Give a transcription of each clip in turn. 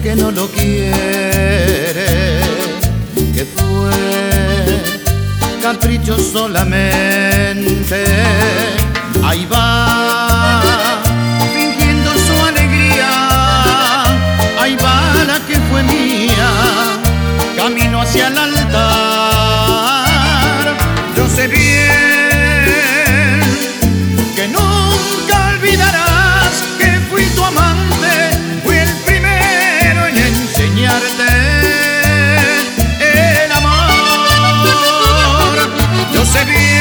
que no lo quiere, que fue capricho solamente. Ahí va, fingiendo su alegría, ahí va la que fue mía, camino hacia el altar. Yo sé bien que nunca olvidarás que fui tu amante, fui el primero en enseñarte el amor. Yo sé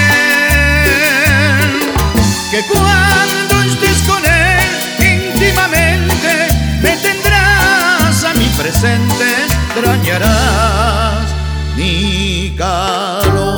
bien que cuando estés con él íntimamente me tendrás a mi presente, extrañarás mi calor.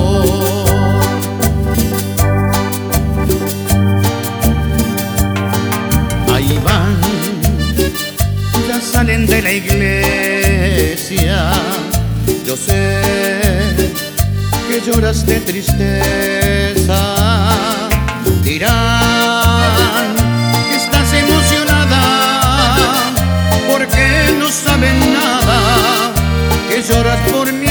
Ahí van, ya salen de la iglesia. Yo sé que lloras de tristeza. Dirán que estás emocionada porque no saben nada, que lloras por mi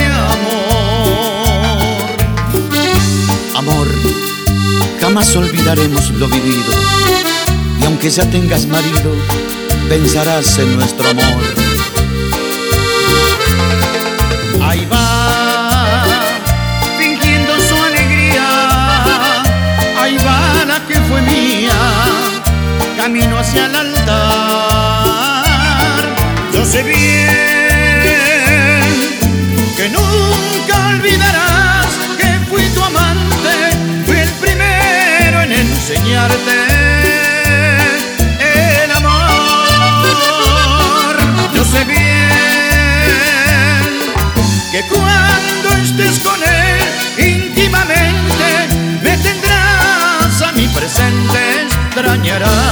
amor. Amor, jamás olvidaremos lo vivido, y aunque ya tengas marido, pensarás en nuestro amor. Ahí va, fingiendo su alegría, ahí va la que fue mía, camino hacia el altar. Yo sé bien que nunca olvidarás que fui tu amante, fui el primero en enseñarte el amor. Yo sé bien que cuando estés con él íntimamente me tendrás a mi presente, extrañarás